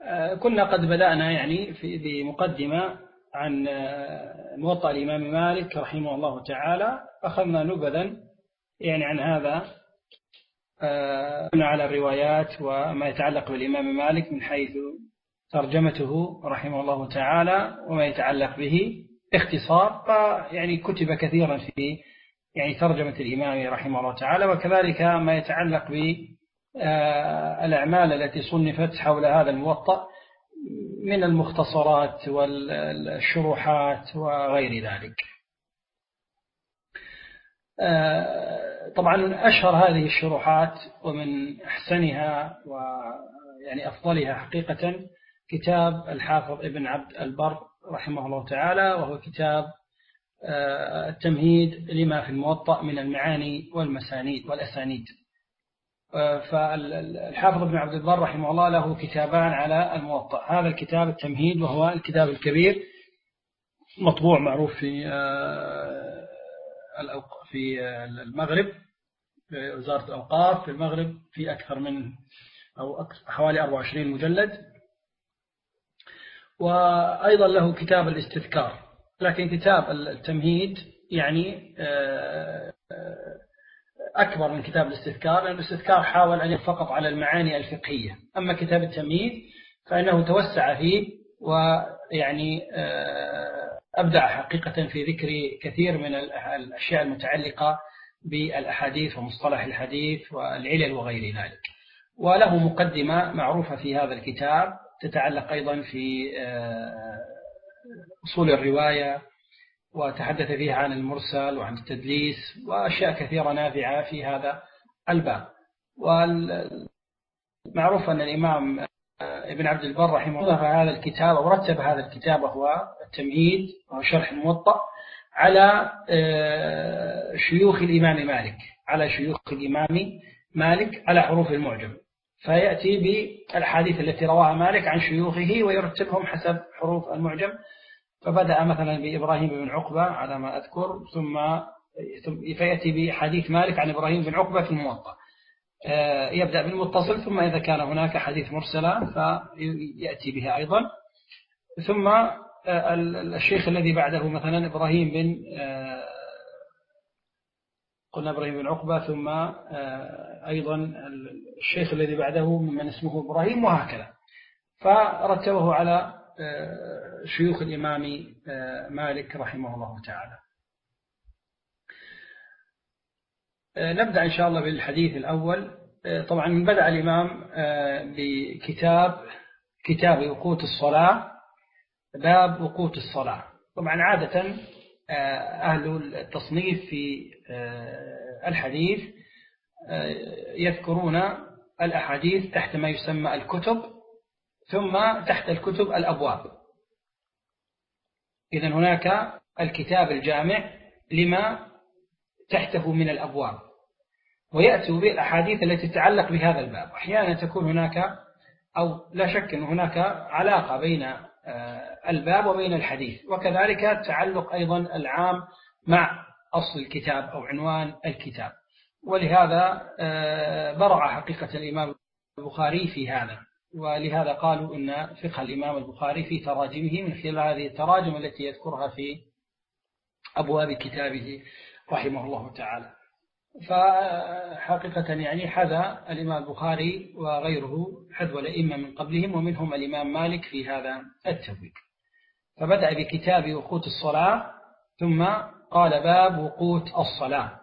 كنا قد بدأنا يعني بمقدمة عن موطأ الإمام مالك رحمه الله تعالى، أخذنا نبذا يعني عن هذا، قلنا على الروايات وما يتعلق بالإمام مالك من حيث ترجمته رحمه الله تعالى وما يتعلق به باختصار، يعني كتب كثيرا في يعني ترجمة الإمام رحمه الله تعالى، وكذلك ما يتعلق بالأعمال التي صنفت حول هذا الموطأ من المختصرات والشروحات وغير ذلك. طبعا أشهر هذه الشروحات ومن أحسنها ويعني أفضلها حقيقة كتاب الحافظ ابن عبد البر رحمه الله تعالى، وهو كتاب التمهيد لما في الموطأ من المعاني والأسانيد. فالحافظ ابن عبد البر رحمه الله له كتابان على الموطأ، هذا الكتاب التمهيد وهو الكتاب الكبير مطبوع معروف في المغرب، في وزارة الأوقاف في المغرب، في أكثر من حوالي 24 مجلد. وأيضا له كتاب الاستذكار، لكن كتاب التمهيد يعني أكبر من كتاب الاستذكار، لأن الاستذكار حاول أن يفقط على المعاني الفقهية، أما كتاب التمهيد فإنه توسع فيه ويعني أبدع حقيقة في ذكر كثير من الأشياء المتعلقة بالأحاديث ومصطلح الحديث والعلل وغير ذلك. وله مقدمة معروفة في هذا الكتاب تتعلق أيضا في أصول الرواية، وتحدث فيها عن المرسل وعن التدليس وأشياء كثيرة نافعة في هذا الباب. والمعروف أن الإمام ابن عبد البر رحمه الله هذا الكتاب أو رتب هذا الكتاب وهو التمهيد وهو شرح الموطأ على شيوخ الإمام مالك، على شيوخ الإمام مالك على حروف المعجم، فيأتي بالحديث التي رواها مالك عن شيوخه ويرتبهم حسب حروف المعجم. فبدأ مثلا بإبراهيم بن عقبة على ما أذكر، ثم فيأتي بحديث مالك عن إبراهيم بن عقبة في الموطأ، يبدأ بالمتصل، ثم إذا كان هناك حديث مرسلة فيأتي بها أيضا، ثم الشيخ الذي بعده مثلا قلنا إبراهيم بن عقبة، ثم أيضا الشيخ الذي بعده من اسمه إبراهيم، وهكذا. فرتبه على شيوخ الإمام مالك رحمه الله تعالى. نبدأ إن شاء الله بالحديث الأول. طبعا بدأ الإمام بكتاب وقوت الصلاة، باب وقوت الصلاة. طبعا عادة أهل التصنيف في الحديث يذكرون الأحاديث تحت ما يسمى الكتب، ثم تحت الكتب الأبواب. إذن هناك الكتاب الجامع لما تحته من الأبواب، ويأتوا بالأحاديث التي تتعلق بهذا الباب. أحيانا تكون هناك، أو لا شك أن هناك علاقة بين الباب وبين الحديث، وكذلك تعلق أيضا العام مع أصل الكتاب أو عنوان الكتاب. ولهذا برع حقيقة الإمام البخاري في هذا، ولهذا قالوا إن فقه الإمام البخاري في تراجمه من خلال هذه التراجم التي يذكرها في أبواب كتابه رحمه الله تعالى. فحقيقة يعني حذا الإمام البخاري وغيره حذو الأئمة من قبلهم، ومنهم الإمام مالك في هذا التبويب. فبدأ بكتاب وقوت الصلاة، ثم قال باب وقوت الصلاة.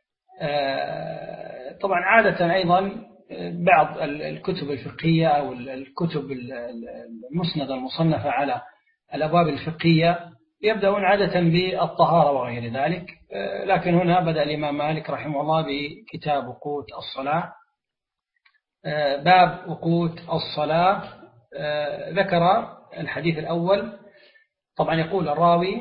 طبعا عادة أيضا بعض الكتب الفقهية أو الكتب المسندة المصنفة على الأبواب الفقهية يبدأون عادة بالطهارة وغير ذلك، لكن هنا بدأ الإمام مالك رحمه الله بكتاب وقوت الصلاة. باب وقوت الصلاة. ذكر الحديث الأول. طبعا يقول الراوي،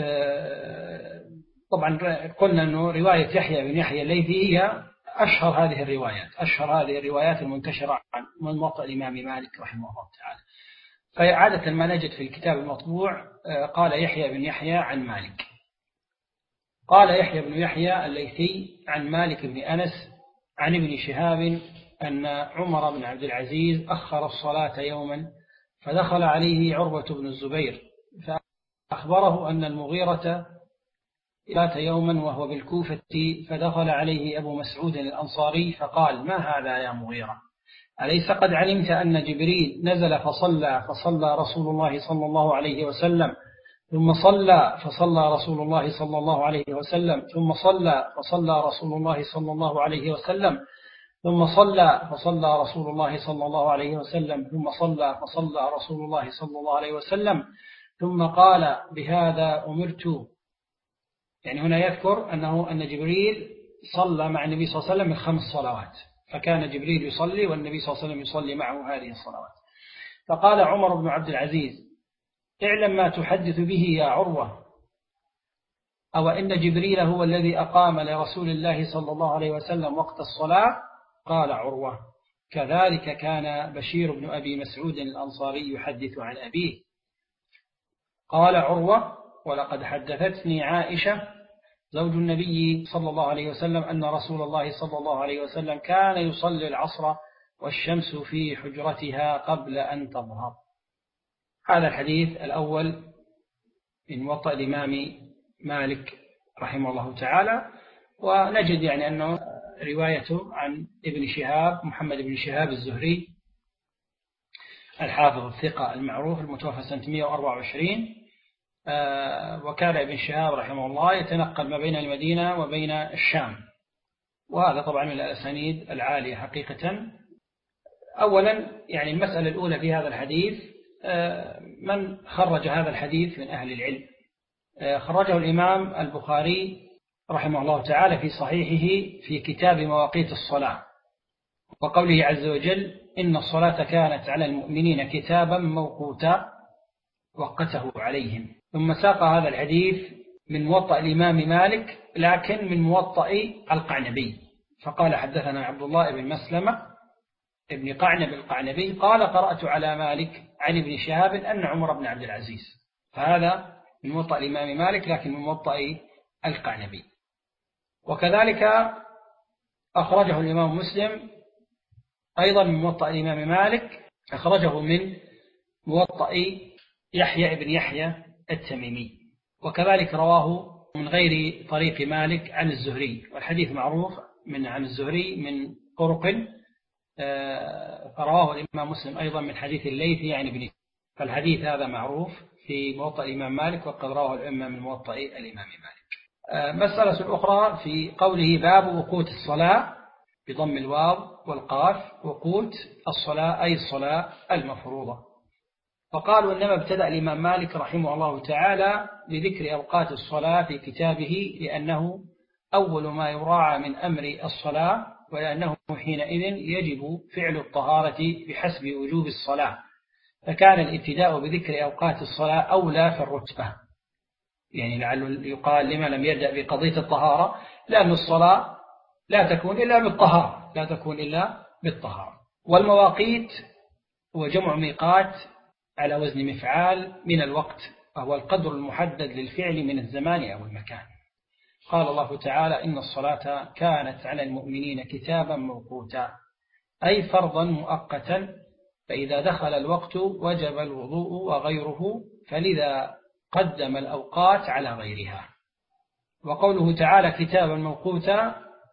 طبعا قلنا أنه رواية يحيى بن يحيى الليثي هي أشهر هذه الروايات المنتشرة من موطأ الإمام مالك رحمه الله تعالى. فعادة ما نجد في الكتاب المطبوع قال يحيى بن يحيى عن مالك. قال يحيى بن يحيى الليثي عن مالك بن أنس عن ابن شهاب أن عمر بن عبد العزيز أخر الصلاة يوما فدخل عليه عروة بن الزبير فأخبره أن المغيرة بات يوما وهو بالكوفة، فدخل عليه أبو مسعود الأنصاري فقال: ما هذا يا مغيرة؟ أليس قد علمت أن جبريل نزل فصلى رسول الله صلى الله عليه وسلم، ثم فصلى رسول الله صلى الله عليه وسلم، ثم فصلى رسول الله صلى الله عليه وسلم، ثم فصلى رسول الله صلى الله عليه وسلم، ثم فصلى رسول الله صلى الله عليه وسلم، ثم قال: بهذا أمرت. يعني هنا يذكر أن جبريل صلى مع النبي صلى الله عليه وسلم 5 صلوات، فكان جبريل يصلي والنبي صلى الله عليه وسلم يصلي معه هذه الصلوات. فقال عمر بن عبد العزيز: اعلم ما تحدث به يا عروة، أو إن جبريل هو الذي أقام لرسول الله صلى الله عليه وسلم وقت الصلاة؟ قال عروة: كذلك كان بشير بن أبي مسعود الأنصاري يحدث عن أبيه. قال عروة: ولقد حدثتني عائشة زوج النبي صلى الله عليه وسلم أن رسول الله صلى الله عليه وسلم كان يصلي العصر والشمس في حجرتها قبل أن تظهر. هذا الحديث الأول من موطأ الإمام مالك رحمه الله تعالى، ونجد يعني أنه روايته عن ابن شهاب محمد بن شهاب الزهري الحافظ الثقة المعروف المتوفى سنة 124. وكان ابن شهاب رحمه الله يتنقل ما بين المدينة وبين الشام، وهذا طبعا من الأسانيد العالية حقيقة. أولا يعني المسألة الأولى في هذا الحديث، من خرج هذا الحديث من أهل العلم؟ خرجه الإمام البخاري رحمه الله تعالى في صحيحه في كتاب مواقيت الصلاة، وقوله عز وجل: إن الصلاة كانت على المؤمنين كتابا موقوتا وقته عليهم. ثم ساق هذا الحديث من موطأ الإمام مالك لكن من موطأ القعنبي، فقال: حدثنا عبد الله بن مسلمة ابن قعنب القعنبي قال: قرأت على مالك عن ابن شهاب أن عمر بن عبد العزيز. فهذا من موطأ الإمام مالك لكن من موطأ القعنبي. وكذلك أخرجه الإمام مسلم أيضا من موطأ الإمام مالك، أخرجه من موطأ يحيى بن يحيى التميمي، وكذلك رواه من غير طريق مالك عن الزهري، والحديث معروف عن الزهري من طرق، فرواه الإمام مسلم أيضا من حديث الليث يعني بن، فالحديث هذا معروف في موطأ الإمام مالك وقد رواه الأئمة من موطأ الإمام مالك. مسألة أخرى في قوله: باب وقوت الصلاة بضم الواو والقاف، وقوت الصلاة أي الصلاة المفروضة. فقالوا إنما ابتدأ الإمام مالك رحمه الله تعالى بذكر أوقات الصلاة في كتابه لأنه أول ما يراعى من أمر الصلاة، ولأنه حينئذ يجب فعل الطهارة بحسب وجوب الصلاة، فكان الابتداء بذكر أوقات الصلاة أولى في الرتبة. يعني لعل يقال لما لم يبدأ بقضية الطهارة، لأن الصلاة لا تكون إلا بالطهارة. والمواقيت هو جمع ميقات على وزن مفعال من الوقت، وهو القدر المحدد للفعل من الزمان أو المكان. قال الله تعالى: إن الصلاة كانت على المؤمنين كتابا موقوتا، أي فرضا مؤقتا، فإذا دخل الوقت وجب الوضوء وغيره، فلذا قدم الأوقات على غيرها. وقوله تعالى كتابا موقوتا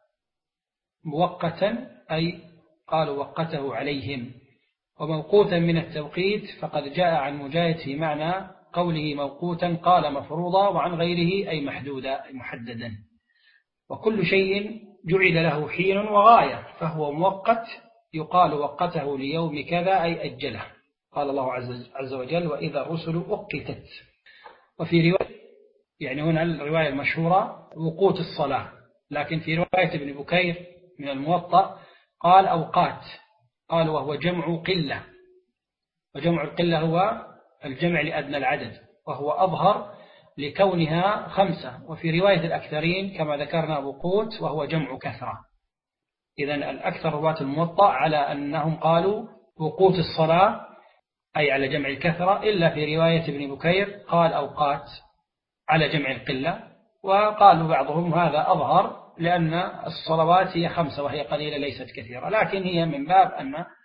مؤقتا أي قالوا وقته عليهم، وموقوتا من التوقيت فقد جاء عن مجاهد في معنى قوله موقوتا قال مفروضا، وعن غيره أي محددا. وكل شيء جعل له حين وغاية فهو مؤقت، يقال وقته ليوم كذا أي أجله. قال الله عز وجل: وإذا الرسل أقتت. وفي رواية يعني هنا الرواية المشهورة وقوت الصلاة، لكن في رواية ابن بكير من الموطأ قال أوقات، قال وهو جمع قلة، وجمع القلة هو الجمع لأدنى العدد، وهو أظهر لكونها 5. وفي رواية الأكثرين كما ذكرنا وقوت وهو جمع كثرة. إذن الأكثر رواة الموطأ على أنهم قالوا وقوت الصلاة أي على جمع الكثرة، إلا في رواية ابن بكير قال أوقات على جمع القلة. وقالوا بعضهم هذا أظهر لأن الصلوات هي 5 وهي قليلة ليست كثيرة، لكن هي من باب أن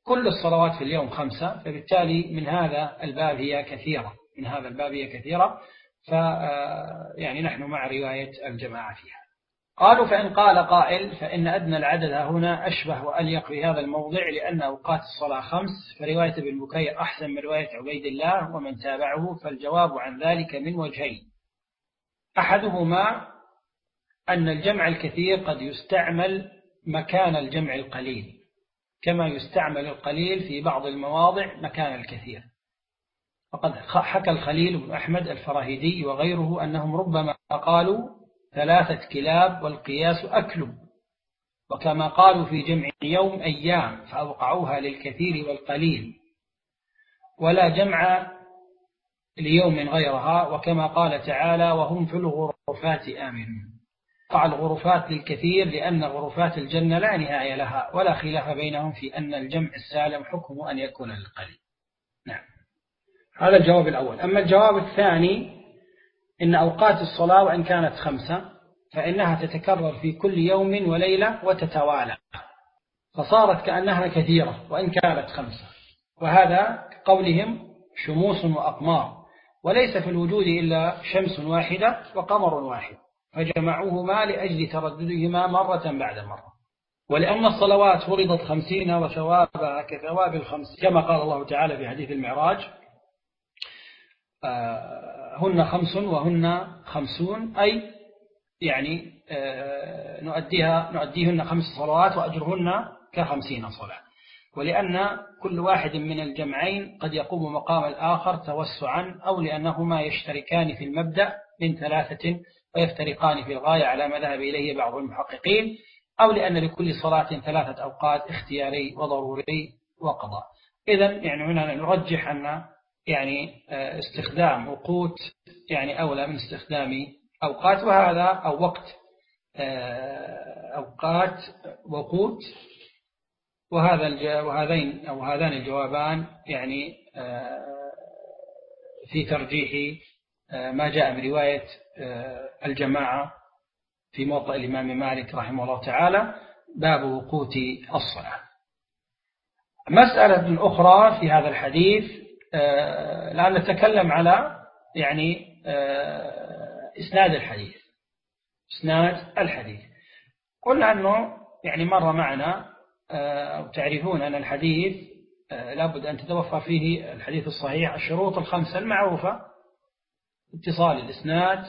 كل الصلوات في اليوم 5، فبالتالي من هذا الباب هي كثيرة، يعني نحن مع رواية الجماعة فيها. قالوا فإن قال قائل فإن أدنى العدد هنا أشبه وأليق في هذا الموضع، لأن أوقات الصلاة 5، فرواية ابن بكير أحسن من رواية عبيد الله ومن تابعه. فالجواب عن ذلك من وجهين: أحدهما أن الجمع الكثير قد يستعمل مكان الجمع القليل، كما يستعمل القليل في بعض المواضع مكان الكثير. فقد حكى الخليل بن أحمد الفراهيدي وغيره أنهم ربما قالوا 3 كلاب والقياس أكل، وكما قالوا في جمع يوم أيام فأوقعوها للكثير والقليل، ولا جمع ليوم غيرها، وكما قال تعالى وهم في الغرفات آمنون. قع الغرفات للكثير لأن غرفات الجنة لا نهاية لها، ولا خلاف بينهم في أن الجمع السالم حكمه أن يكون للقليل. نعم، هذا الجواب الأول. أما الجواب الثاني: إن أوقات الصلاة وإن كانت 5 فإنها تتكرر في كل يوم وليلة وتتوالى، فصارت كأنها كثيرة وإن كانت 5، وهذا قولهم شموس وأقمار، وليس في الوجود إلا شمس واحدة وقمر واحد، فجمعوهما لأجل ترددهما مرة بعد مرة. ولأن الصلوات فرضت 50 وثوابها كثواب 50، كما قال الله تعالى في حديث المعراج هن 5 وهن 50، أي يعني نؤديهن 5 صلوات وأجرهن ك50 صلاة. ولأن كل واحد من الجمعين قد يقوم مقام الآخر توسعا، أو لأنهما يشتركان في المبدأ من 3 ويفترقان في الغاية على ما ذهب إليه بعض المحققين، أو لأن لكل صلاة 3 أوقات اختياري وضروري وقضاء. إذن يعني هنا نرجح أن يعني استخدام وقوت يعني أولى من استخدام أوقات، وهذا أو وقت أوقات وقوت، وهذان الجوابان يعني في ترجيح ما جاء من رواية الجماعة في موطأ الإمام مالك رحمه الله تعالى، باب وقوت الصلاة. مسألة أخرى في هذا الحديث، الآن نتكلم على يعني إسناد الحديث. قلنا أنه يعني مر معنا وتعرفون أن الحديث لابد أن تتوفر فيه الحديث الصحيح الشروط 5 المعروفة: اتصال الإسناد،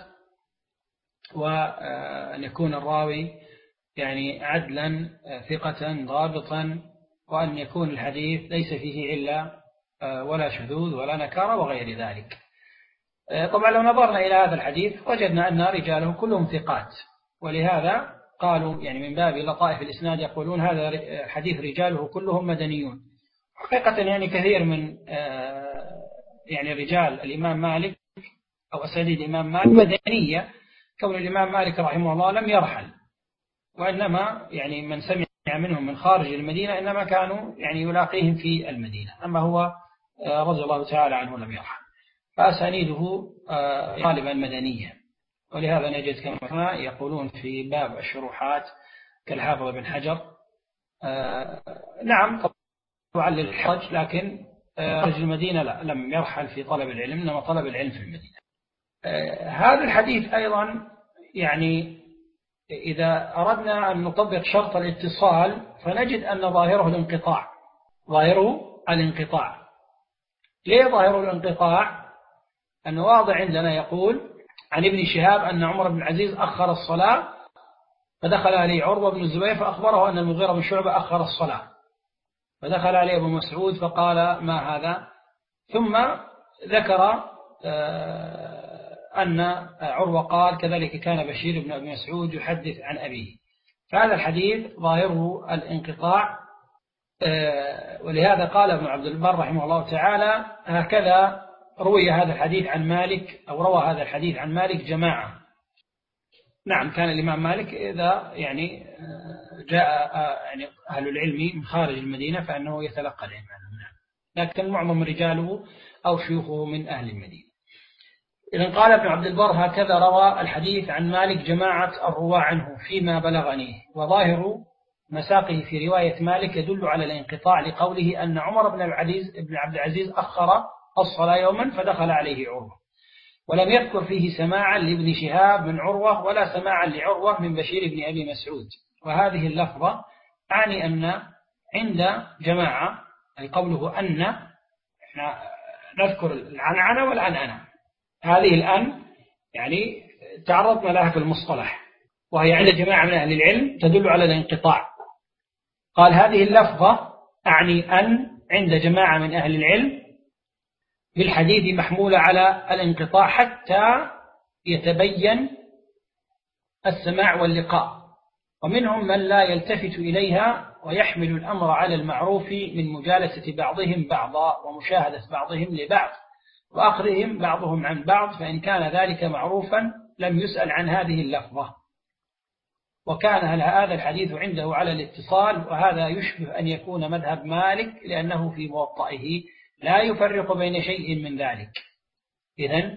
وأن يكون الراوي يعني عدلا ثقة ضابطا، وأن يكون الحديث ليس فيه إلا ولا شذوذ ولا نكارة وغير ذلك. طبعا لو نظرنا إلى هذا الحديث وجدنا أن رجاله كلهم ثقات، ولهذا قالوا يعني من باب لطائف الإسناد يقولون هذا الحديث رجاله كلهم مدنيون. حقيقة يعني كثير من يعني رجال الإمام مالك أو أسانيد الإمام مالك مدنية، كون الإمام مالك رحمه الله لم يرحل، وإنما يعني من سمع منهم من خارج المدينة إنما كانوا يعني يلاقيهم في المدينة، أما هو رضي الله تعالى عنه لم يرحل، فأسانيده غالبا مدنية. ولهذا نجد كما يقولون في باب الشروحات كالحافظ بن حجر نعم طبعا للحرج، لكن خارج المدينة لا، لم يرحل في طلب العلم، إنما طلب العلم في المدينة. هذا الحديث أيضا يعني إذا أردنا أن نطبق شرط الاتصال فنجد أن ظاهره الانقطاع. ليه ظاهره الانقطاع؟ أنه واضح عندنا يقول عن ابن شهاب أن عمر بن العزيز أخر الصلاة، فدخل عليه عروة بن الزبير فأخبره أن المغيرة بن شعبة أخر الصلاة، فدخل عليه أبو مسعود فقال ما هذا، ثم ذكر أن عروة قال كذلك كان بشير بن أبي مسعود يحدث عن أبيه. فهذا الحديث ظاهره الانقطاع، ولهذا قال ابن عبد البر رحمه الله تعالى هكذا روى هذا الحديث عن مالك جماعة. نعم، كان الإمام مالك إذا يعني جاء يعني أهل العلم من خارج المدينة فإنه يتلقى العلم عنهم، لكن معظم رجاله أو شيوخه من أهل المدينة. إذن قال ابن عبد البر هكذا روى الحديث عن مالك جماعة الرواة عنه فيما بلغني، وظاهر مساقه في رواية مالك يدل على الانقطاع لقوله أن عمر بن عبد العزيز أخر الصلاة يوما فدخل عليه عروة، ولم يذكر فيه سماعا لابن شهاب من عروة ولا سماعا لعروة من بشير بن أبي مسعود. وهذه اللفظة أعني أن عند جماعة، أي قوله أن، احنا نذكر العنعنة والعنعنة، هذه الأن يعني تعرضنا لها في المصطلح، وهي عند جماعة من أهل العلم تدل على الانقطاع. قال هذه اللفظة أعني أن عند جماعة من أهل العلم بالحديث محمولة على الانقطاع حتى يتبين السماع واللقاء، ومنهم من لا يلتفت إليها ويحمل الأمر على المعروف من مجالسة بعضهم بعضا ومشاهدة بعضهم لبعض وأخذهم بعضهم عن بعض، فإن كان ذلك معروفا لم يسأل عن هذه اللفظة. وكان هذا الحديث عنده على الاتصال، وهذا يشبه أن يكون مذهب مالك لأنه في موطئه لا يفرق بين شيء من ذلك. إذن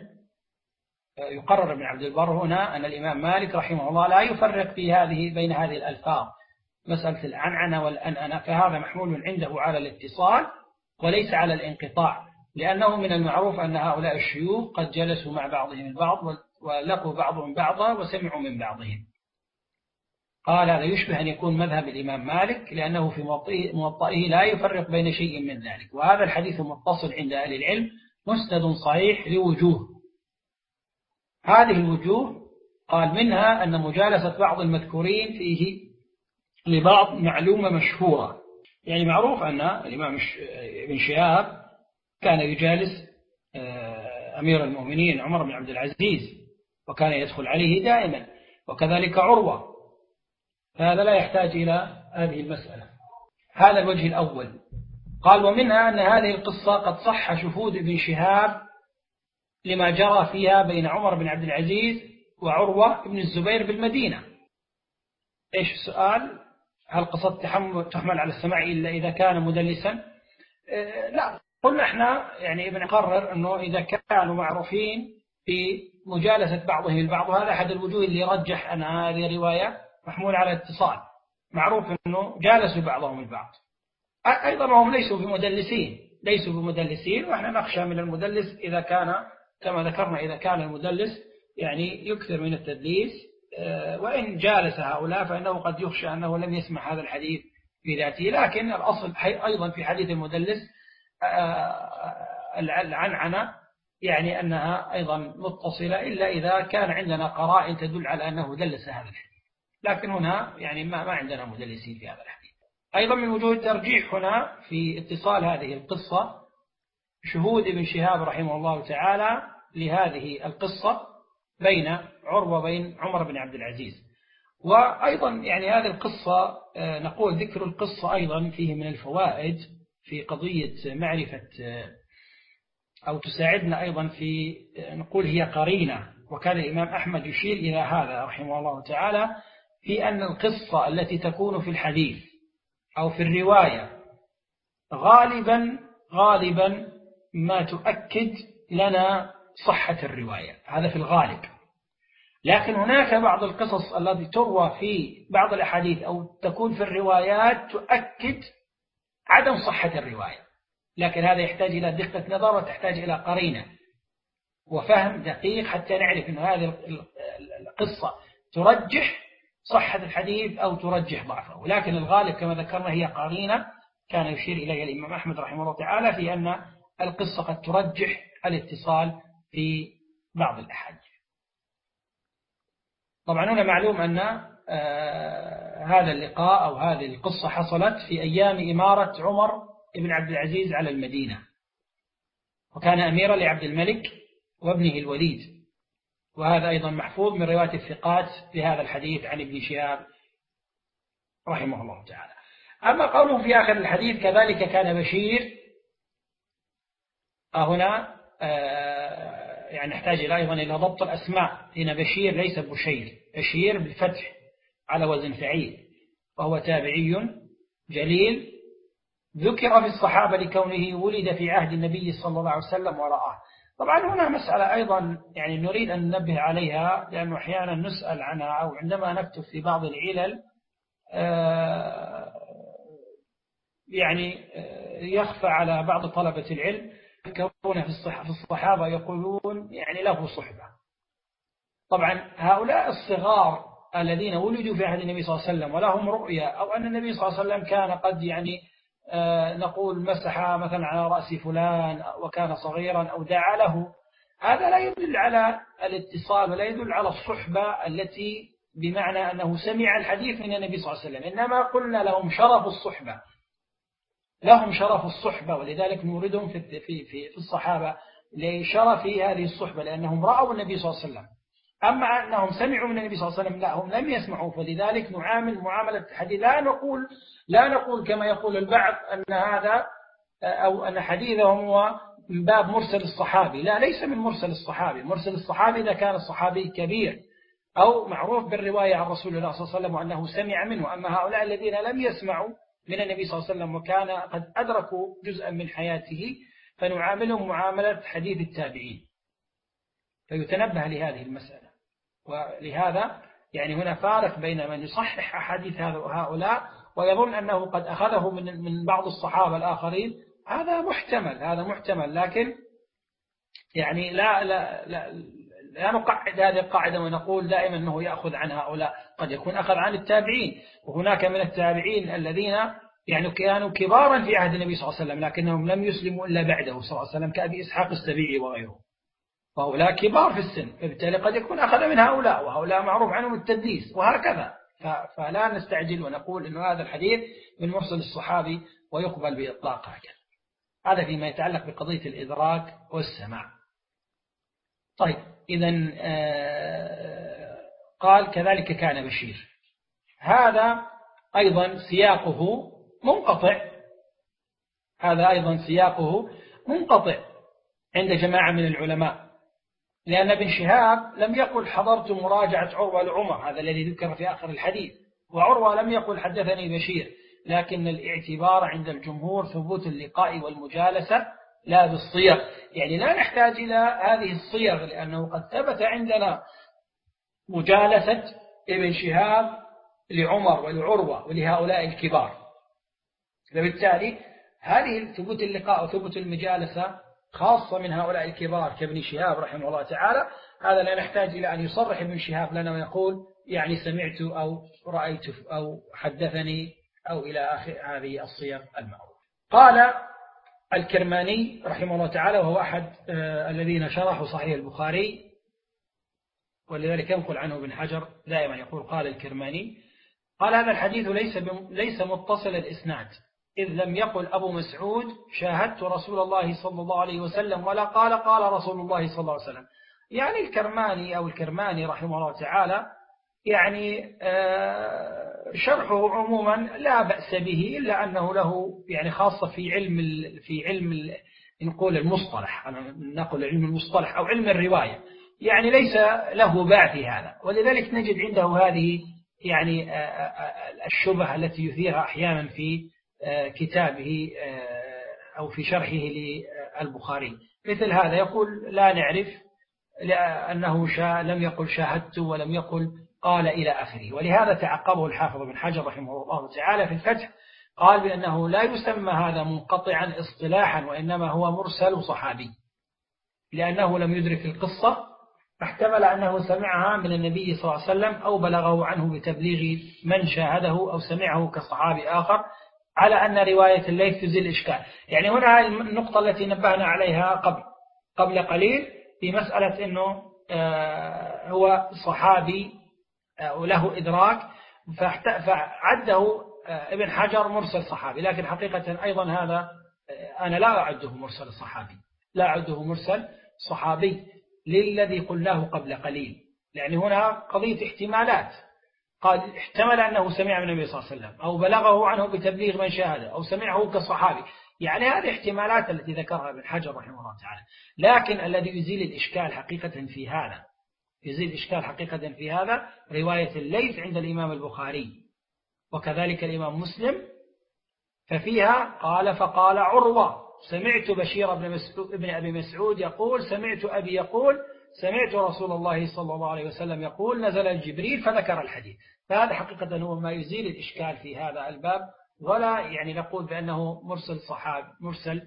يقرر ابن عبد البر هنا أن الإمام مالك رحمه الله لا يفرق في بين هذه الألفاظ، مسألة العنعنة والأنأنة، فهذا محمول عنده على الاتصال وليس على الانقطاع، لأنه من المعروف أن هؤلاء الشيوخ قد جلسوا مع بعضهم البعض ولقوا بعضهم بعضا وسمعوا من بعضهم. قال هذا يشبه أن يكون مذهب الإمام مالك لأنه في موطئه لا يفرق بين شيء من ذلك. وهذا الحديث متصل عند أهل العلم مسند صحيح لوجوه. هذه الوجوه قال منها أن مجالسة بعض المذكورين فيه لبعض معلومة مشهورة، يعني معروف أن الإمام ابن شهاب كان يجالس أمير المؤمنين عمر بن عبد العزيز وكان يدخل عليه دائما، وكذلك عروة، فهذا لا يحتاج إلى هذه المسألة. هذا الوجه الأول. قال ومنها أن هذه القصة قد صح شهود ابن شهاب لما جرى فيها بين عمر بن عبد العزيز وعروة بن الزبير بالمدينة. إيش السؤال؟ هل قصة تحمل على السماع إلا إذا كان مدلسا؟ لا، قلنا احنا يعني ابن قرر أنه إذا كانوا معروفين في مجالسة بعضهم البعض، وهذا أحد الوجوه اللي رجح أن هذه رواية محمول على اتصال، معروف أنه جالسوا بعضهم البعض. أيضا هم ليسوا بمدلسين، وإحنا نخشى من المدلس إذا كان كما ذكرنا، إذا كان المدلس يعني يكثر من التدليس، وإن جالس هؤلاء فإنه قد يخشى أنه لم يسمع هذا الحديث في ذاته. لكن الأصل أيضا في حديث المدلس العنعنة يعني أنها أيضا متصلة، إلا إذا كان عندنا قرائن تدل على أنه دلس هذا الحديث، لكن هنا يعني ما عندنا مدلسين في هذا الحديث. أيضا من وجوه الترجيح هنا في اتصال هذه القصة شهود ابن شهاب رحمه الله تعالى لهذه القصة بين عروة وبين عمر بن عبد العزيز. وأيضا يعني هذه القصة نقول ذكر القصة أيضا فيه من الفوائد في قضية معرفة، أو تساعدنا أيضا في نقول هي قرينة، وكان الإمام أحمد يشير إلى هذا رحمه الله تعالى في أن القصة التي تكون في الحديث أو في الرواية غالبا ما تؤكد لنا صحة الرواية، هذا في الغالب. لكن هناك بعض القصص التي تروى في بعض الأحاديث أو تكون في الروايات تؤكد عدم صحة الرواية، لكن هذا يحتاج إلى دقة نظر وتحتاج إلى قرينة وفهم دقيق حتى نعرف أن هذه القصة ترجح صحة الحديث أو ترجح ضعفه. لكن الغالب كما ذكرنا هي قرينة كان يشير إليها الإمام أحمد رحمه الله تعالى في أن القصة قد ترجح الاتصال في بعض الأحاديث. طبعا هنا معلوم أن هذا اللقاء أو هذه القصة حصلت في أيام إمارة عمر بن عبد العزيز على المدينة، وكان أميرا لعبد الملك وابنه الوليد، وهذا أيضا محفوظ من رواية الثقات بهذا الحديث عن ابن شهاب رحمه الله تعالى. أما قوله في آخر الحديث كذلك كان بشير، هنا يعني نحتاج أيضا إلى ضبط الأسماء. هنا بشير ليس بشير، بشير بالفتح على وزن فعيل، وهو تابعي جليل ذكر في الصحابة لكونه ولد في عهد النبي صلى الله عليه وسلم ورآه. طبعا هنا مسألة أيضا يعني نريد أن ننبه عليها، لأنه أحيانا نسأل عنها، أو عندما نكتب في بعض العلل يعني يخفى على بعض طلبة العلم يذكرون في الصحابة يقولون يعني له صحبة. طبعا هؤلاء الصغار الذين ولدوا في عهد النبي صلى الله عليه وسلم ولهم رؤيا، أو أن النبي صلى الله عليه وسلم كان قد يعني نقول مسح مثلا على رأس فلان وكان صغيرا أو دعا له، هذا لا يدل على الاتصال ولا يدل على الصحبة التي بمعنى أنه سمع الحديث من النبي صلى الله عليه وسلم، إنما قلنا لهم شرف الصحبة، لهم شرف الصحبة، ولذلك نوردهم في الصحابة لشرف هذه الصحبة لأنهم رأوا النبي صلى الله عليه وسلم. أما أنهم سمعوا من النبي صلى الله عليه وسلم لا، هم لم يسمعوا، فلذلك نعامل معاملة الحديث. لا نقول كما يقول البعض أن هذا أو أن حديثهم هو من باب مرسل الصحابي، لا، ليس من مرسل الصحابي. مرسل الصحابي إذا كان الصحابي كبير أو معروف بالرواية عن رسول الله صلى الله عليه وسلم وأنه سمع منه. أما هؤلاء الذين لم يسمعوا من النبي صلى الله عليه وسلم وكان قد أدركوا جزءا من حياته فنعاملهم معاملة حديث التابعين، فيتنبه لهذه المسألة. ولهذا يعني هنا فارق بين من يصحح أحاديث هؤلاء ويظن أنه قد أخذه من بعض الصحابة الآخرين، هذا محتمل، لكن يعني لا نقعد هذه القاعدة ونقول دائما أنه يأخذ عن هؤلاء، قد يكون أخذ عن التابعين، وهناك من التابعين الذين يعني كانوا كبارا في عهد النبي صلى الله عليه وسلم لكنهم لم يسلموا إلا بعده صلى الله عليه وسلم كأبي إسحاق السبيعي وغيره، وهؤلاء كبار في السن، فبالتالي قد يكون أخذ من هؤلاء، وهؤلاء معروف عنهم التدليس وهكذا. فلا نستعجل ونقول إنه هذا الحديث من مرسل الصحابي ويقبل بإطلاق هكذا. هذا فيما يتعلق بقضية الإدراك والسماع. طيب، إذن قال كذلك كان بشير، هذا أيضا سياقه منقطع عند جماعة من العلماء، لأن ابن شهاب لم يقل حضرت مراجعة عروة لعمر، هذا الذي ذكر في آخر الحديث، وعروة لم يقل حدثني بشير، لكن الاعتبار عند الجمهور ثبوت اللقاء والمجالسة لا بالصيغ، يعني لا نحتاج إلى هذه الصيغ لأنه قد ثبت عندنا مجالسة ابن شهاب لعمر ولعروة ولهؤلاء الكبار، فبالتالي هذه ثبوت اللقاء وثبوت المجالسة خاصة من هؤلاء الكبار كابن شهاب رحمه الله تعالى، هذا لا نحتاج إلى أن يصرح ابن شهاب لنا ويقول يعني سمعت أو رأيت أو حدثني أو إلى آخر هذه الصيغ المعروفة. قال الكرماني رحمه الله تعالى، وهو أحد الذين شرحوا صحيح البخاري، ولذلك ينقل عنه ابن حجر دائما يقول قال الكرماني، قال هذا الحديث ليس متصل الإسناد، إذ لم يقل أبو مسعود شاهدت رسول الله صلى الله عليه وسلم ولا قال رسول الله صلى الله عليه وسلم. يعني الكرماني رحمه الله تعالى يعني شرحه عموما لا بأس به، إلا أنه له يعني خاصة في علم نقول المصطلح، نقول علم المصطلح أو علم الرواية، يعني ليس له باع في هذا، ولذلك نجد عنده هذه يعني الشبهة التي يثيرها أحيانا في كتابه أو في شرحه للبخاري، مثل هذا يقول لا نعرف لأنه لم يقل شاهدت ولم يقل قال إلى آخره. ولهذا تعقبه الحافظ بن حجر رحمه الله تعالى في الفتح، قال بأنه لا يسمى هذا منقطعا اصطلاحا، وإنما هو مرسل صحابي، لأنه لم يدرك القصة، فاحتمل أنه سمعها من النبي صلى الله عليه وسلم أو بلغه عنه بتبليغ من شاهده أو سمعه كصحابي آخر، على أن رواية الليث تزيل إشكال. يعني هنا النقطة التي نبهنا عليها قبل قليل في مسألة أنه هو صحابي وله إدراك، فعده ابن حجر مرسل صحابي، لكن حقيقة أيضا هذا أنا لا أعده مرسل صحابي، لا أعده مرسل صحابي للذي قلناه قبل قليل، لأن هنا قضية احتمالات، قال احتمل أنه سمع من النبي صلى الله عليه وسلم أو بلغه عنه بتبليغ من شاهده أو سمعه كصحابي، يعني هذه احتمالات التي ذكرها ابن حجر رحمه الله تعالى. لكن الذي يزيل الإشكال حقيقة في هذا رواية الليث عند الإمام البخاري وكذلك الإمام مسلم، ففيها فقال عروة سمعت بشير بن أبي مسعود يقول سمعت أبي يقول سمعت رسول الله صلى الله عليه وسلم يقول نزل جبريل فذكر الحديث. فهذا حقيقة هو ما يزيل الإشكال في هذا الباب، ولا يعني نقول بأنه مرسل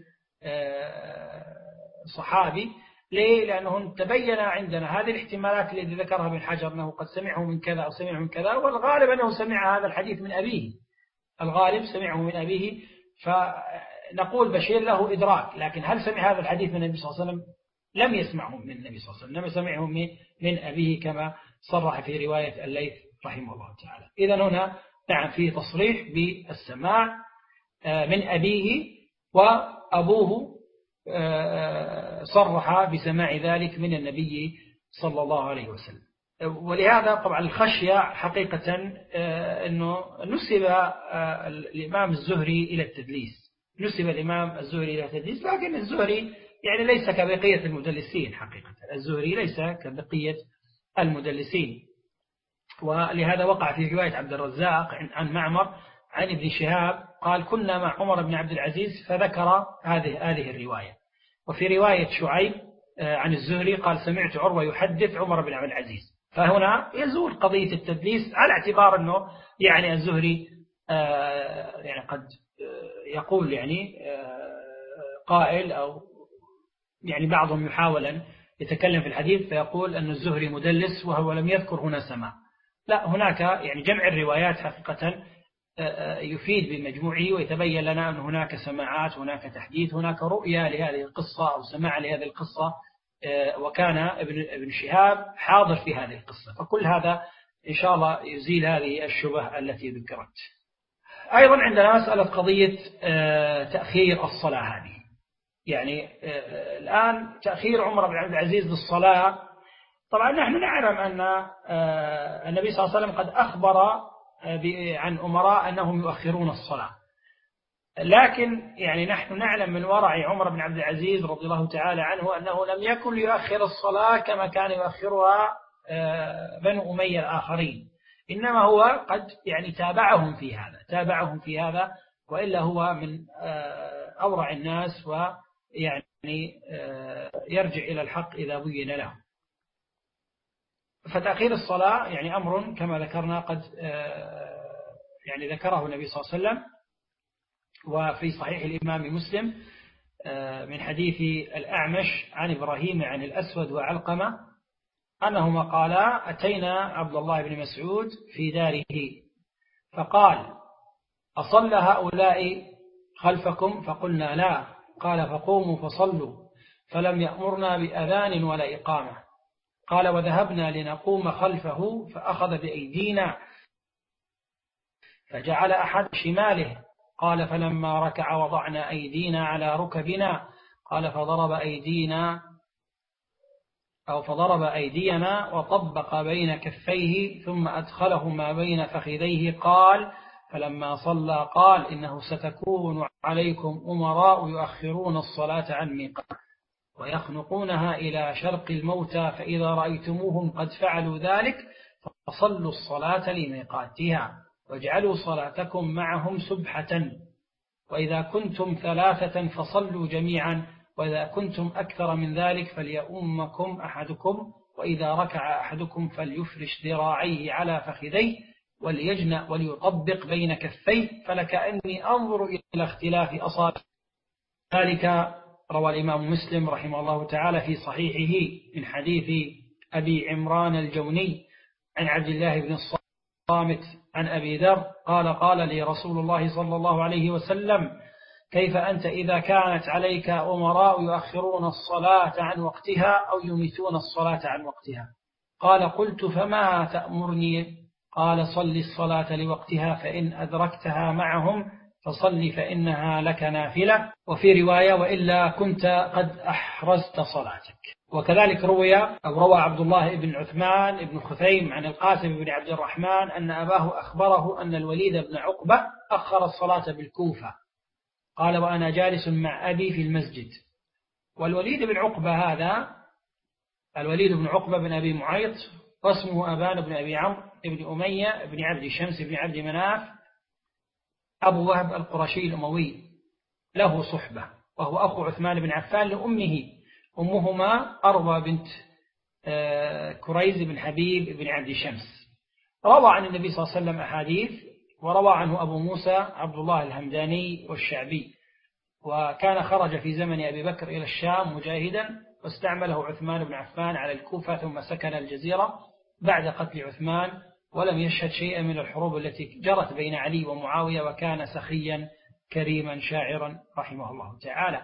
صحابي. ليه؟ لأنه تبين عندنا هذه الاحتمالات التي ذكرها ابن حجر أنه قد سمعه من كذا أو سمعه من كذا، والغالب أنه سمع هذا الحديث من أبيه، الغالب سمعه من أبيه، فنقول بشير له إدراك. لكن هل سمع هذا الحديث من النبي صلى الله عليه وسلم؟ لم يسمعه من النبي صلى الله عليه وسلم، لم سمعه من أبيه كما صرح في رواية الليث رحمه الله تعالى. إذن هنا نعم فيه تصريح بالسماع من أبيه، وأبوه صرح بسماع ذلك من النبي صلى الله عليه وسلم. ولهذا طبعا الخشية حقيقة أنه نسب الإمام الزهري إلى التدليس، نسب الإمام الزهري إلى التدليس، لكن الزهري يعني ليس كبقية المدلسين حقيقة، الزهري ليس كبقية المدلسين. ولهذا وقع في رواية عبد الرزاق عن معمر عن ابن شهاب قال كنا مع عمر بن عبد العزيز فذكر هذه الرواية. وفي رواية شعيب عن الزهري قال سمعت عروة يحدث عمر بن عبد العزيز. فهنا يزول قضية التدليس على اعتبار أنه يعني الزهري يعني قد يقول يعني قائل أو يعني بعضهم يحاول أن يتكلم في الحديث فيقول أن الزهري مدلس وهو لم يذكر هنا سماع. لا، هناك يعني جمع الروايات حقيقة يفيد بمجموعه، ويتبين لنا أن هناك سماعات، هناك تحديث، هناك رؤية لهذه القصة أو سماع لهذه القصة، وكان ابن شهاب حاضر في هذه القصة. فكل هذا إن شاء الله يزيل هذه الشبهة التي ذكرت. أيضا عندنا مسألة قضية تأخير الصلاة هذه. يعني الآن تأخير عمر بن عبد العزيز بالصلاة، طبعا نحن نعلم أن النبي صلى الله عليه وسلم قد أخبر عن أمراء أنهم يؤخرون الصلاة، لكن يعني نحن نعلم من ورع عمر بن عبد العزيز رضي الله تعالى عنه أنه لم يكن يؤخر الصلاة كما كان يؤخرها بنو أمية الآخرين، إنما هو قد يعني تابعهم في هذا، وإلا هو من أورع الناس، ويعني يرجع إلى الحق إذا بين له. فتأخير الصلاة يعني أمر كما ذكرنا قد يعني ذكره النبي صلى الله عليه وسلم، وفي صحيح الإمام مسلم من حديث الأعمش عن إبراهيم عن الأسود وعلقمة أنهما قالا أتينا عبد الله بن مسعود في داره فقال أصلى هؤلاء خلفكم؟ فقلنا لا. قال فقوموا فصلوا، فلم يأمرنا بأذان ولا إقامة. قال وذهبنا لنقوم خلفه فأخذ بأيدينا فجعل أحد شماله. قال فلما ركع وضعنا أيدينا على ركبنا. قال فضرب أيدينا وطبق بين كفيه ثم أدخله ما بين فخذيه. قال فلما صلى قال إنه ستكون عليكم أمراء يؤخرون الصلاة عن ميقات ويخنقونها إلى شرق الموتى، فإذا رأيتموهم قد فعلوا ذلك فصلوا الصلاة لميقاتها واجعلوا صلاتكم معهم سبحة، وإذا كنتم 3 فصلوا جميعا، وإذا كنتم أكثر من ذلك فليؤمكم أحدكم، وإذا ركع أحدكم فليفرش ذراعيه على فخذيه وليجنأ وليطبق بين كفيه، فلكأني أنظر إلى اختلاف أصابع. ذلك روى الإمام مسلم رحمه الله تعالى في صحيحه من حديث أبي عمران الجوني عن عبد الله بن الصامت عن أبي ذر قال قال لي رسول الله صلى الله عليه وسلم كيف أنت إذا كانت عليك أمراء يؤخرون الصلاة عن وقتها أو يميتون الصلاة عن وقتها؟ قال قلت فما تأمرني؟ قال صل الصلاة لوقتها، فإن أدركتها معهم فصل فإنها لك نافلة. وفي رواية وإلا كنت قد أحرزت صلاتك. وكذلك روى عبد الله بن عثمان بن خثيم عن القاسم بن عبد الرحمن أن أباه أخبره أن الوليد بن عقبة أخر الصلاة بالكوفة. قال وأنا جالس مع أبي في المسجد. والوليد بن عقبة هذا الوليد بن عقبة بن أبي معيط، واسمه أبان بن أبي عمرو بن أمية بن عبد شمس بن عبد مناف أبو وهب القرشي الأموي، له صحبة، وهو أخو عثمان بن عفان لأمه، أمهما أروى بنت كريز بن حبيب بن عبد شمس، روى عن النبي صلى الله عليه وسلم أحاديث، وروى عنه أبو موسى عبد الله الهمداني والشعبي، وكان خرج في زمن أبي بكر إلى الشام مجاهدا، واستعمله عثمان بن عفان على الكوفة، ثم سكن الجزيرة بعد قتل عثمان، ولم يشهد شيئا من الحروب التي جرت بين علي ومعاوية، وكان سخيا كريما شاعرا رحمه الله تعالى.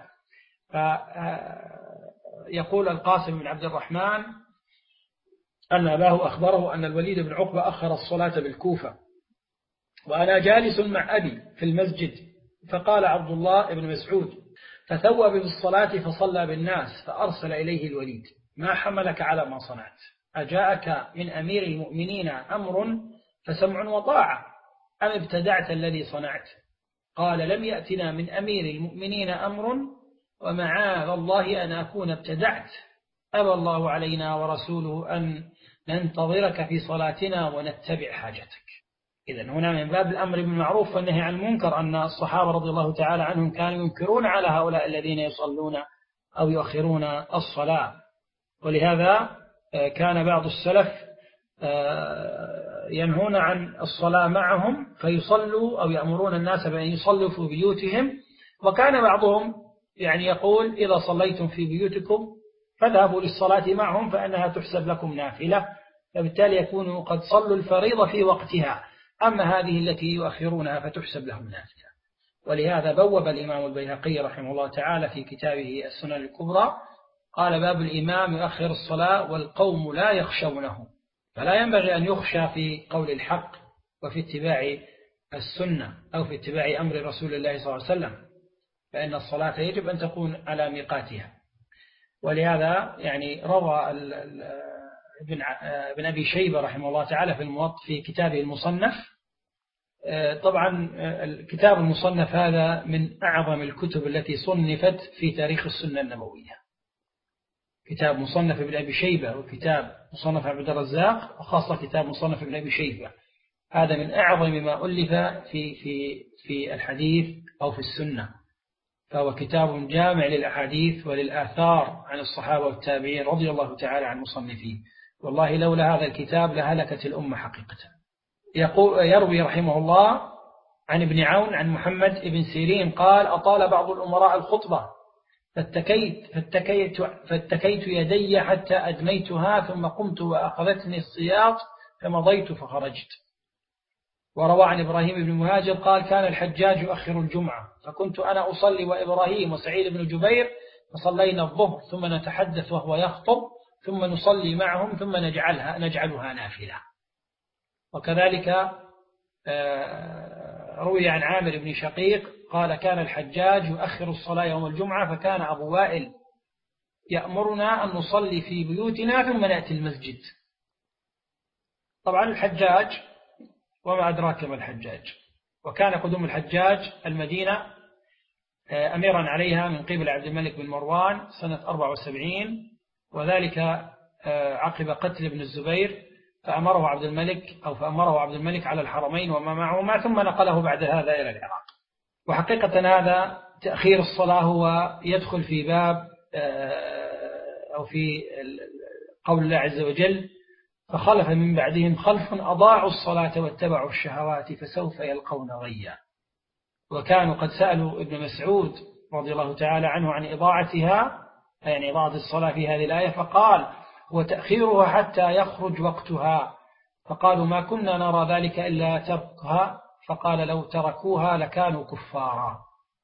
فيقول القاسم بن عبد الرحمن أن أباه أخبره أن الوليد بن عقبة أخر الصلاة بالكوفة، وأنا جالس مع أبي في المسجد، فقال عبد الله بن مسعود فثوب بالصلاة فصلى بالناس، فأرسل إليه الوليد: ما حملك على ما صنعت؟ أجاءك من أمير المؤمنين أمر فسمع وطاعة، أم ابتدعت الذي صنعت؟ قال: لم يأتنا من أمير المؤمنين أمر، ومعاذ الله أن أكون ابتدعت، أبى الله علينا ورسوله أن ننتظرك في صلاتنا ونتبع حاجتك. إذن هنا من باب الأمر بالمعروف والنهي عن المنكر، أن الصحابة رضي الله تعالى عنهم كانوا ينكرون على هؤلاء الذين يصلون أو يؤخرون الصلاة. ولهذا كان بعض السلف ينهون عن الصلاة معهم فيصلوا، أو يأمرون الناس بأن يصلوا في بيوتهم، وكان بعضهم يعني يقول: إذا صليتم في بيوتكم فاذهبوا للصلاة معهم فإنها تحسب لكم نافلة، فبالتالي يكونوا قد صلوا الفريضة في وقتها، أما هذه التي يؤخرونها فتحسب لهم نافلة. ولهذا بوب الإمام البيهقي رحمه الله تعالى في كتابه السنن الكبرى، قال: باب الإمام يؤخر الصلاة والقوم لا يخشونه. فلا ينبغي أن يخشى في قول الحق وفي اتباع السنة أو في اتباع أمر رسول الله صلى الله عليه وسلم، فإن الصلاة يجب أن تكون على ميقاتها. ولهذا يعني روى ابن أبي شيبة رحمه الله تعالى في كتابه المصنف. طبعا الكتاب المصنف هذا من أعظم الكتب التي صنفت في تاريخ السنة النبوية، كتاب مصنف ابن أبي شيبة وكتاب مصنف عبد الرزاق، وخاصة كتاب مصنف ابن أبي شيبة، هذا من أعظم ما ألف في الحديث أو في السنة، فهو كتاب جامع للأحاديث وللآثار عن الصحابة والتابعين رضي الله تعالى عن المصنفين. والله لولا هذا الكتاب لهلكت الأمة حقيقة. يروي رحمه الله عن ابن عون عن محمد بن سيرين قال: أطال بعض الأمراء الخطبة فاتكيت يدي حتى أدميتها، ثم قمت وأخذتني السياط فمضيت فخرجت. وروى عن إبراهيم بن مهاجر قال: كان الحجاج يؤخر الجمعة، فكنت أنا أصلي وإبراهيم وسعيد بن جبير، فصلينا الظهر ثم نتحدث وهو يخطب، ثم نصلي معهم، ثم نجعلها نافلة. وكذلك روي عن عامر بن شقيق قال: كان الحجاج يؤخر الصلاة يوم الجمعة، فكان أبو وائل يأمرنا أن نصلي في بيوتنا ثم نأتي المسجد. طبعا الحجاج وما أدراك ما الحجاج، وكان قدوم الحجاج المدينة أميرا عليها من قبل عبد الملك بن مروان سنة 74، وذلك عقب قتل ابن الزبير، فأمره عبد الملك على الحرمين وما معهما، ثم نقله بعد هذا إلى العراق. وحقيقة هذا تأخير الصلاة هو يدخل في باب أو في قول الله عز وجل: فخلف من بعدهم خلف أضاعوا الصلاة واتبعوا الشهوات فسوف يلقون غيا. وكانوا قد سألوا ابن مسعود رضي الله تعالى عنه عن إضاعتها، يعني إضاعة الصلاة في هذه الآية، فقال: وتأخيرها حتى يخرج وقتها. فقالوا: ما كنا نرى ذلك إلا تركها. فقال: لو تركوها لكانوا كفارا.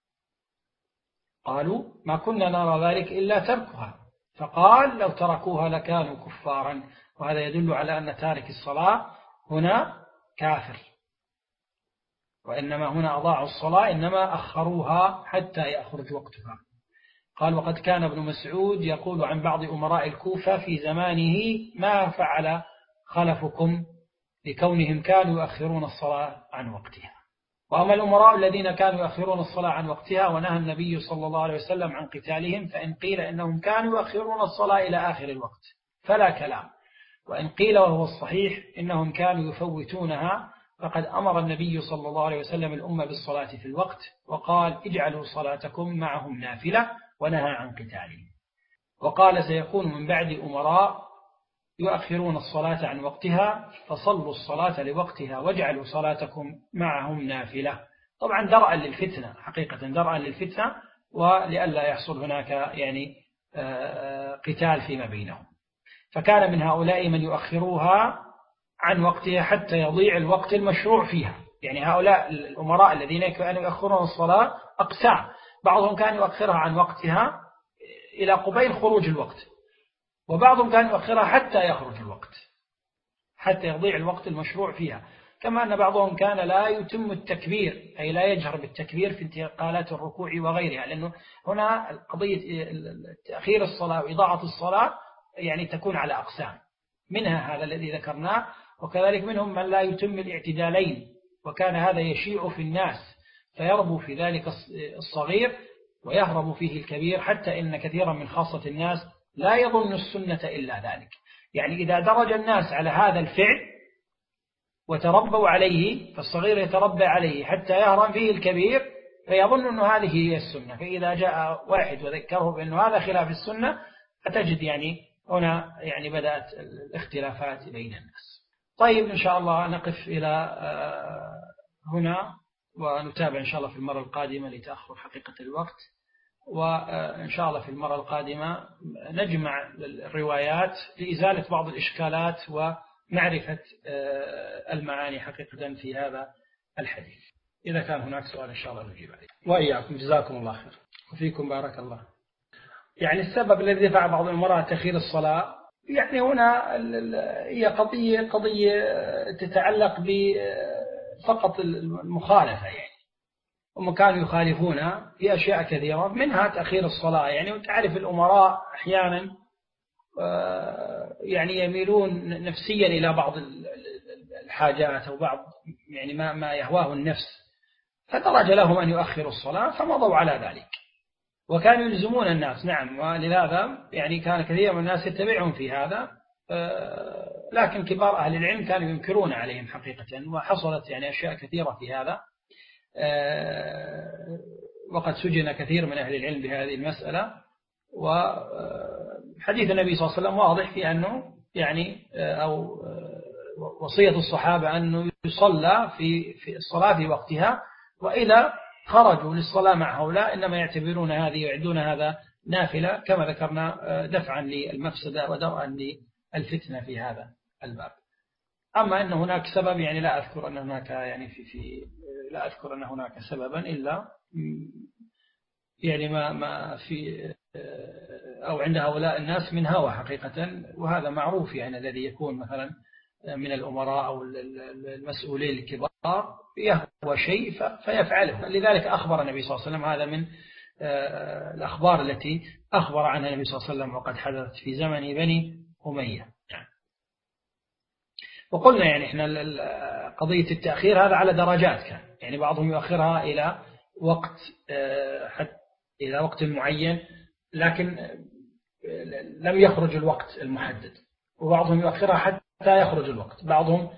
قالوا: ما كنا نرى ذلك إلا تركها. فقال: لو تركوها لكانوا كفارا. وهذا يدل على أن تارك الصلاة هنا كافر، وإنما هنا أضاعوا الصلاة، إنما أخروها حتى يخرج وقتها. قال: وقد كان ابن مسعود يقول عن بعض أمراء الكوفة في زمانه: ما فعل خلفكم، لكونهم كانوا يؤخرون الصلاة عن وقتها. وأما الأمراء الذين كانوا يؤخرون الصلاة عن وقتها ونهى النبي صلى الله عليه وسلم عن قتالهم، فإن قيل إنهم كانوا يؤخرون الصلاة إلى آخر الوقت فلا كلام، وإن قيل وهو الصحيح إنهم كانوا يفوتونها، فقد أمر النبي صلى الله عليه وسلم الأمة بالصلاة في الوقت، وقال: اجعلوا صلاتكم معهم نافلة، ونهى عن قتالهم. وقال: سيكون من بعد أمراء يؤخرون الصلاة عن وقتها فصلوا الصلاة لوقتها واجعلوا صلاتكم معهم نافلة. طبعا درءا للفتنة، حقيقة درءا للفتنة، ولئلا يحصل هناك يعني قتال فيما بينهم. فكان من هؤلاء من يؤخروها عن وقتها حتى يضيع الوقت المشروع فيها. يعني هؤلاء الأمراء الذين كانوا يؤخرون الصلاة أقسام، بعضهم كان يؤخرها عن وقتها إلى قبيل خروج الوقت، وبعضهم كان يؤخرها حتى يخرج الوقت، حتى يضيع الوقت المشروع فيها. كما أن بعضهم كان لا يتم التكبير، أي لا يجهر بالتكبير في انتقالات الركوع وغيرها، لأنه هنا قضية تأخير الصلاة وإضاعة الصلاة يعني تكون على أقسام، منها هذا الذي ذكرناه، وكذلك منهم من لا يتم الاعتدالين، وكان هذا يشيع في الناس فيربو في ذلك الصغير ويهرب فيه الكبير، حتى إن كثيرا من خاصة الناس لا يظن السنة إلا ذلك. يعني إذا درج الناس على هذا الفعل وتربوا عليه، فالصغير يتربى عليه حتى يهرم فيه الكبير فيظن أن هذه هي السنة، فإذا جاء واحد وذكره بأن هذا خلاف السنة فتجد يعني هنا يعني بدأت الاختلافات بين الناس. طيب إن شاء الله نقف إلى هنا، ونتابع إن شاء الله في المرة القادمة لتأخر حقيقة الوقت، وإن شاء الله في المرة القادمة نجمع الروايات لإزالة بعض الإشكالات ومعرفة المعاني حقيقة في هذا الحديث. إذا كان هناك سؤال إن شاء الله نجيب عليه. وإياكم جزاكم الله خير وفيكم بارك الله. يعني السبب الذي دفع بعض الأمراء تأخير الصلاة، يعني هنا هي قضية تتعلق بفقط المخالفة، يعني هم كانوا يخالفون في أشياء كثيرة منها تأخير الصلاة. يعني وتعرف الأمراء أحيانا يعني يميلون نفسيا إلى بعض الحاجات أو بعض يعني ما يهواه النفس، فدرج لهم أن يؤخروا الصلاة فمضوا على ذلك، وكانوا يلزمون الناس. نعم، ولهذا يعني كان كثير من الناس يتبعهم في هذا، لكن كبار أهل العلم كانوا ينكرون عليهم حقيقة، وحصلت يعني أشياء كثيرة في هذا، وقد سجن كثير من أهل العلم بهذه المسألة. وحديث النبي صلى الله عليه وسلم واضح في أنه يعني أو وصية الصحابة أنه يصلى في الصلاة في وقتها، وإذا خرجوا للصلاة مع هؤلاء إنما يعتبرون هذه ويعدون هذا نافلة، كما ذكرنا دفعا للمفسدة ودرءا للفتنة في هذا الباب. أما أن هناك سبب يعني لا أذكر أن هناك يعني لا أذكر أن هناك سببا إلا يعني ما في أو عند هؤلاء الناس من هوى حقيقة، وهذا معروف. يعني الذي يكون مثلا من الأمراء أو المسؤولين الكبار يهوى شيء فيفعله. لذلك أخبر النبي صلى الله عليه وسلم، هذا من الأخبار التي أخبر عنها النبي صلى الله عليه وسلم وقد حدثت في زمن بني أمية. وقلنا يعني إحنا قضية التأخير هذا على درجات، كان يعني بعضهم يؤخرها إلى وقت معين لكن لم يخرج الوقت المحدد، وبعضهم يؤخرها حتى يخرج الوقت، بعضهم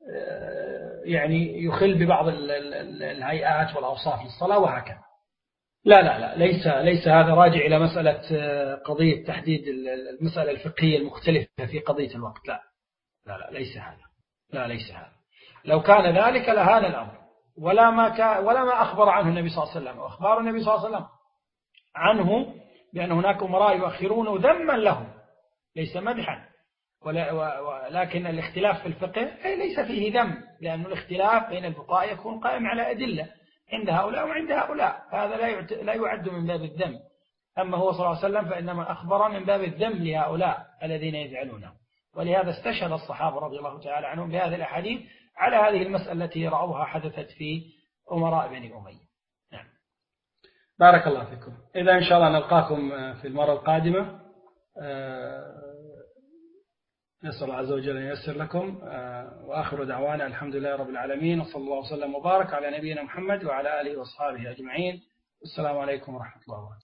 يعني يخل ببعض الهيئات والأوصاف للصلاة وهكذا. لا ليس هذا راجع إلى مسألة قضية تحديد المسألة الفقهية المختلفة في قضية الوقت. لا ليس هذا. لو كان ذلك لهذا الأمر، ولا ما أخبر عنه النبي صلى الله عليه وسلم. وأخبار النبي صلى الله عليه وسلم عنه بأن هناك أمراء يؤخرون ذما له، ليس مدحا، ولكن الاختلاف في الفقه ليس فيه ذم، لأن الاختلاف بين الفقهاء يكون قائم على أدلة عند هؤلاء وعند هؤلاء، هذا لا يعد من باب الذم. أما هو صلى الله عليه وسلم فإنما أخبر من باب الذم لهؤلاء الذين يفعلونه، ولهذا استشهد الصحابة رضي الله تعالى عنهم بهذه الأحاديث على هذه المسألة التي رأوها حدثت في أمراء بني أمية. نعم. بارك الله فيكم. إذا إن شاء الله نلقاكم في المرة القادمة. نسأل الله عز وجل أن ييسر لكم، وآخر دعوانا الحمد لله رب العالمين، وصلى الله وسلم وبارك على نبينا محمد وعلى آله وأصحابه أجمعين. السلام عليكم ورحمة الله وبركاته.